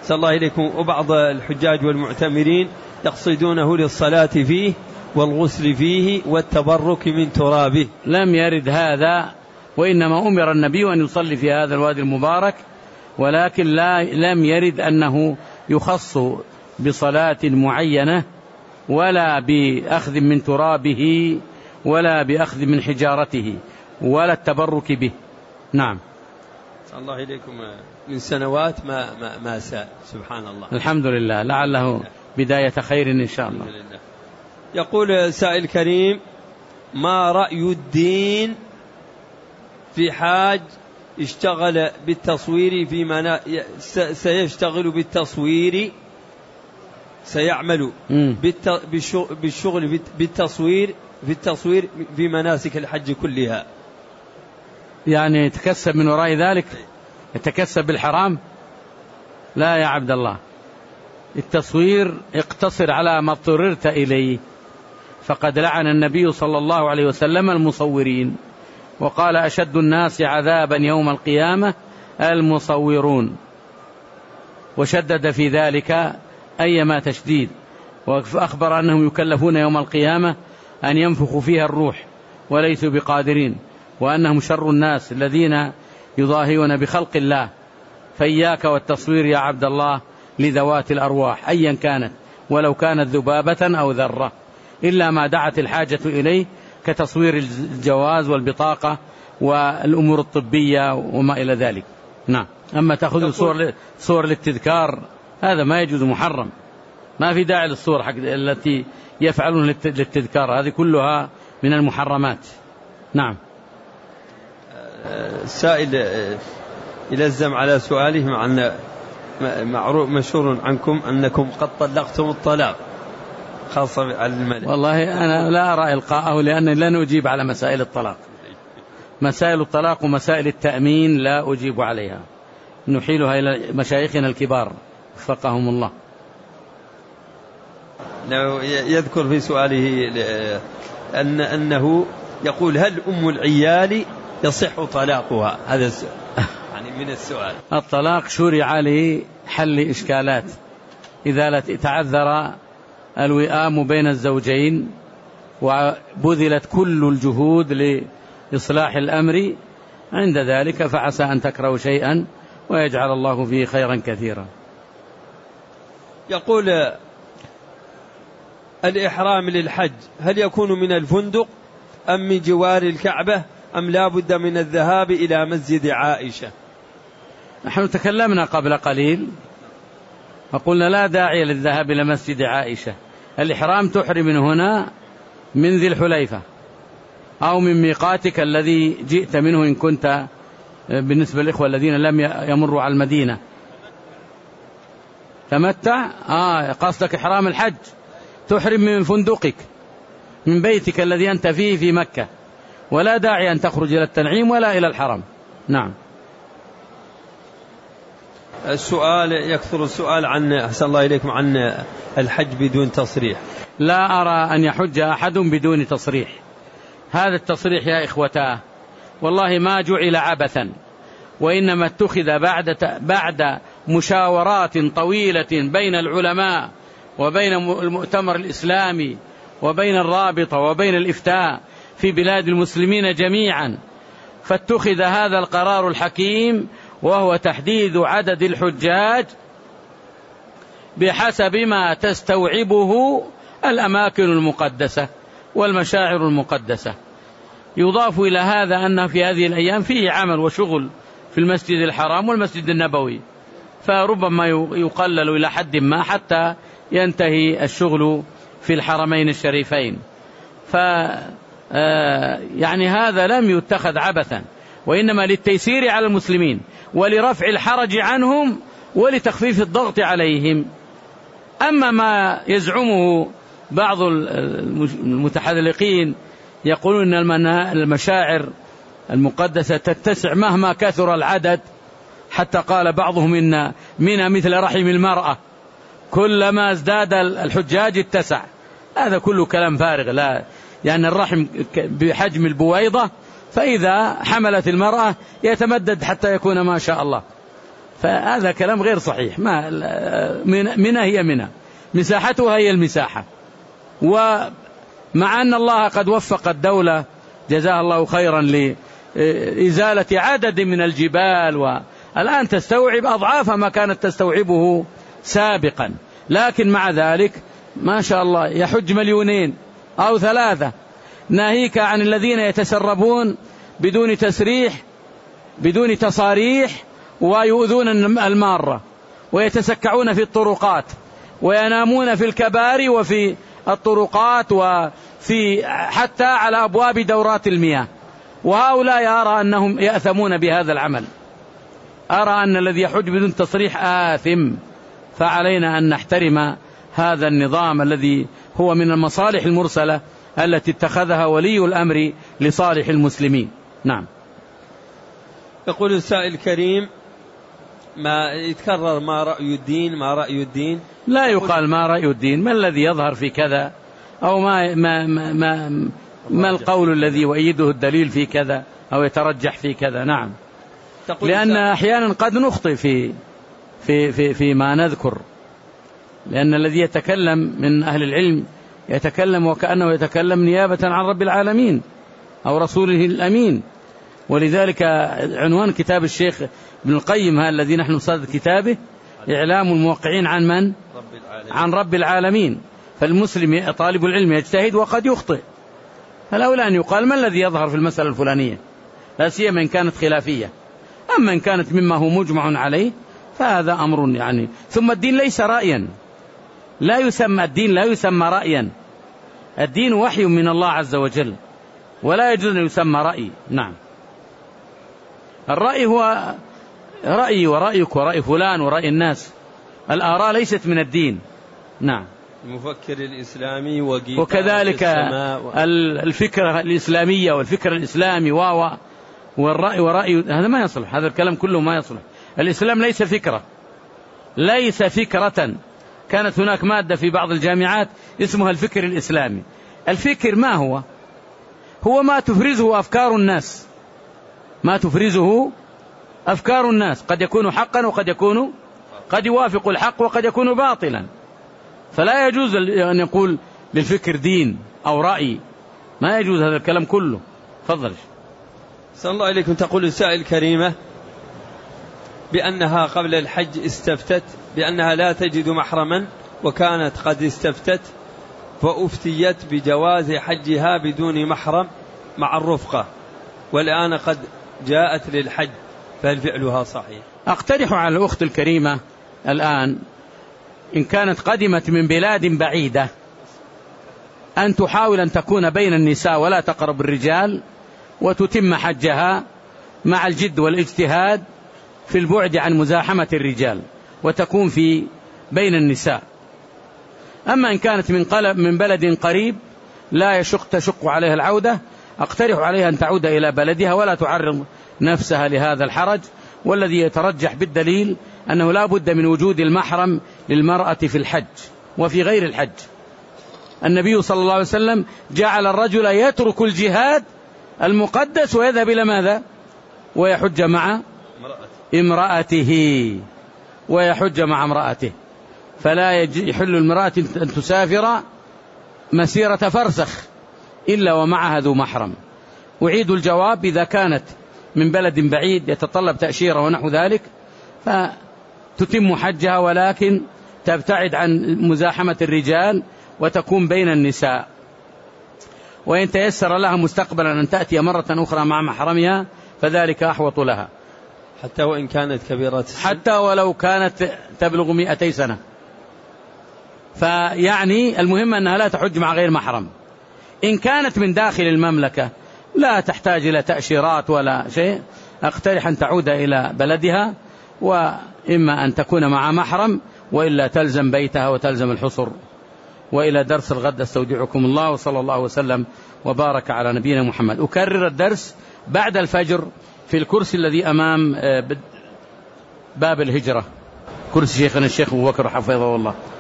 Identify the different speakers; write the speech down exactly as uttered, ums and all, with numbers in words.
Speaker 1: صلى الله إليكم. وبعض الحجاج والمعتمرين يقصدونه للصلاة فيه والغسل فيه والتبرك من ترابه.
Speaker 2: لم يرد هذا، وإنما أمر النبي أن يصلي في هذا الوادي المبارك، ولكن لا لم يرد أنه يخص بصلاة معينة ولا بأخذ من ترابه ولا بأخذ من حجارته ولا التبرك به. نعم.
Speaker 1: صلى الله إليكم. من سنوات ما ما ما ساء، سبحان الله.
Speaker 2: الحمد لله، لعله بداية خير إن شاء الله.
Speaker 1: يقول سائل كريم: ما رأي الدين في حاج اشتغل بالتصوير في منا... سيشتغل بالتصوير سيعمل بالت... بالشغل بالتصوير في التصوير في مناسك الحج كلها؟
Speaker 2: يعني يتكسب من وراء ذلك، يتكسب بالحرام؟ لا يا عبد الله، التصوير اقتصر على ما اضطررت إليه، فقد لعن النبي صلى الله عليه وسلم المصورين، وقال: أشد الناس عذابا يوم القيامة المصورون، وشدد في ذلك أيما تشديد، وأخبر أنهم يكلفون يوم القيامة أن ينفخوا فيها الروح وليسوا بقادرين، وأنهم شر الناس الذين يضاهون بخلق الله. فإياك والتصوير يا عبد الله لذوات الأرواح أيا كانت، ولو كانت ذبابة أو ذرة، إلا ما دعت الحاجة إليه كتصوير الجواز والبطاقة والأمور الطبية وما إلى ذلك. نعم. أما تأخذ صور صور للتذكار هذا ما يجوز، محرم، ما في داعي للصور حق التي يفعلون للتذكار، هذه كلها من المحرمات. نعم.
Speaker 1: السائل يلزم على سؤالهم عن معروف مشهور عنكم أنكم قد طلقتم الطلاق خاصة على الملك.
Speaker 2: والله أنا لا أرى إلقاءه، لأنني لن أجيب على مسائل الطلاق. مسائل الطلاق ومسائل التأمين لا أجيب عليها، نحيلها إلى مشايخنا الكبار وفقهم الله.
Speaker 1: يذكر في سؤاله أن أنه يقول: هل أم العيال يصح طلاقها؟ هذا السؤال يعني من السؤال.
Speaker 2: الطلاق شرع لحل إشكالات، إذا تعذر الوئام بين الزوجين وبذلت كل الجهود لإصلاح الأمر، عند ذلك فعسى أن تكرهوا شيئا ويجعل الله فيه خيرا كثيرا.
Speaker 1: يقول: الإحرام للحج هل يكون من الفندق أم من جوار الكعبة أم لا بد من الذهاب إلى مسجد عائشة؟
Speaker 2: نحن تكلمنا قبل قليل وقلنا لا داعي للذهاب إلى مسجد عائشة. الإحرام تحرم من هنا من ذي الحليفة أو من ميقاتك الذي جئت منه إن كنت بالنسبة للإخوة الذين لم يمروا على المدينة. تمتع آه قصدك إحرام الحج، تحرم من فندقك من بيتك الذي أنت فيه في مكة، ولا داعي أن تخرج إلى التنعيم ولا إلى الحرم. نعم.
Speaker 1: السؤال يكثر السؤال عن أحسن الله إليكم عن الحج بدون تصريح.
Speaker 2: لا أرى أن يحج أحد بدون تصريح. هذا التصريح يا إخوتاه والله ما جعل عبثا، وإنما اتخذ بعد بعد مشاورات طويلة بين العلماء وبين المؤتمر الإسلامي وبين الرابطة وبين الإفتاء في بلاد المسلمين جميعا، فاتخذ هذا القرار الحكيم، وهو تحديد عدد الحجاج بحسب ما تستوعبه الأماكن المقدسة والمشاعر المقدسة. يضاف إلى هذا أن في هذه الأيام فيه عمل وشغل في المسجد الحرام والمسجد النبوي، فربما يقلل إلى حد ما حتى ينتهي الشغل في الحرمين الشريفين. ف يعني هذا لم يتخذ عبثا، وإنما للتيسير على المسلمين ولرفع الحرج عنهم ولتخفيف الضغط عليهم. أما ما يزعمه بعض المتحذلقين يقولون أن المشاعر المقدسة تتسع مهما كثر العدد، حتى قال بعضهم إن منها مثل رحم المرأة، كلما ازداد الحجاج اتسع. هذا كله كلام فارغ، لا يعني الرحم بحجم البويضة، فإذا حملت المرأة يتمدد حتى يكون ما شاء الله. فهذا كلام غير صحيح. ما منى هي منى، مساحتها هي المساحة. ومع أن الله قد وفق الدولة جزاها الله خيرا لإزالة عدد من الجبال، والآن تستوعب أضعاف ما كانت تستوعبه سابقا، لكن مع ذلك ما شاء الله يحج مليونين أو ثلاثة، ناهيك عن الذين يتسربون بدون تسريح بدون تصاريح ويؤذون المارة ويتسكعون في الطرقات وينامون في الكباري وفي الطرقات وفي حتى على أبواب دورات المياه، وهؤلاء أرى أنهم يأثمون بهذا العمل. أرى أن الذي يحج بدون تصريح آثم، فعلينا أن نحترم هذا النظام الذي هو من المصالح المرسلة التي اتخذها ولي الأمر لصالح المسلمين. نعم.
Speaker 1: يقول السائل الكريم: ما يتكرر ما رأي الدين ما رأي الدين
Speaker 2: لا يقال ما رأي الدين، ما الذي يظهر في كذا، أو ما, ما, ما, ما, ما القول الذي يؤيده الدليل في كذا أو يترجح في كذا. نعم. لأن أحيانا قد نخطئ في في في في ما نذكر، لأن الذي يتكلم من أهل العلم يتكلم وكأنه يتكلم نيابة عن رب العالمين أو رسوله الأمين. ولذلك عنوان كتاب الشيخ ابن القيم هذا الذي نحن صدد كتابه إعلام الموقعين عن من؟
Speaker 1: رب العالمين.
Speaker 2: عن رب العالمين. فالمسلم طالب العلم يجتهد وقد يخطئ، فلولا أن يقال ما الذي يظهر في المسألة الفلانية، لا سيما إن كانت خلافية. أما إن كانت مما هو مجمع عليه فهذا أمر يعني. ثم الدين ليس رأيا، لا يسمى الدين لا يسمى رأيا، الدين وحي من الله عز وجل، ولا يجوز أن يسمى رأي. نعم. الرأي هو رأيي ورأيك ورأي فلان ورأي الناس، الآراء ليست من الدين. نعم.
Speaker 1: المفكر الإسلامي
Speaker 2: وكذلك الفكرة الإسلامية والفكر الإسلامي و والرأي ورأي، هذا ما يصلح، هذا الكلام كله ما يصلح. الإسلام ليس فكرة، ليس فكرة. كانت هناك مادة في بعض الجامعات اسمها الفكر الإسلامي. الفكر ما هو؟ هو ما تفرزه أفكار الناس، ما تفرزه أفكار الناس، قد يكون حقا وقد يكون قد يوافق الحق وقد يكون باطلا. فلا يجوز أن يقول للفكر دين أو رأي، ما يجوز هذا الكلام كله. تفضل.
Speaker 1: صلى الله عليكم. تقول السائل الكريمة بأنها قبل الحج استفتت بأنها لا تجد محرما، وكانت قد استفتت فأفتيت بجواز حجها بدون محرم مع الرفقة، والآن قد جاءت للحج، فهل فعلها صحيح؟
Speaker 2: أقترح على الأخت الكريمة الآن إن كانت قدمت من بلاد بعيدة أن تحاول أن تكون بين النساء ولا تقرب الرجال، وتتم حجها مع الجد والاجتهاد في البعد عن مزاحمة الرجال، وتكون في بين النساء. أما إن كانت من قلب من بلد قريب لا يشق تشق عليها العودة، أقترح عليها أن تعود إلى بلدها ولا تعرض نفسها لهذا الحرج. والذي يترجح بالدليل أنه لا بد من وجود المحرم للمرأة في الحج وفي غير الحج. النبي صلى الله عليه وسلم جعل الرجل يترك الجهاد المقدس ويذهب إلى ماذا؟ ويحج مع امرأته ويحج مع امرأته. فلا يحل المرأة أن تسافر مسيرة فرسخ إلا ومعها ذو محرم. أعيد الجواب: إذا كانت من بلد بعيد يتطلب تأشيرة ونحو ذلك فتتم حجها، ولكن تبتعد عن مزاحمة الرجال وتكون بين النساء. وإن تيسر لها مستقبلا أن تأتي مرة أخرى مع محرمها فذلك أحوط لها،
Speaker 1: حتى وإن كانت كبيرة السن،
Speaker 2: حتى ولو كانت تبلغ مئتي سنة. فيعني المهم أنها لا تحج مع غير محرم. إن كانت من داخل المملكة لا تحتاج إلى تأشيرات ولا شيء، أقترح أن تعود إلى بلدها، وإما أن تكون مع محرم وإلا تلزم بيتها وتلزم الحصر. وإلى درس الغد استودعكم الله، وصلى الله وسلم وبارك على نبينا محمد. أكرر الدرس بعد الفجر في الكرسي الذي أمام باب الهجرة، كرسي شيخنا الشيخ أبو بكر حفظه الله.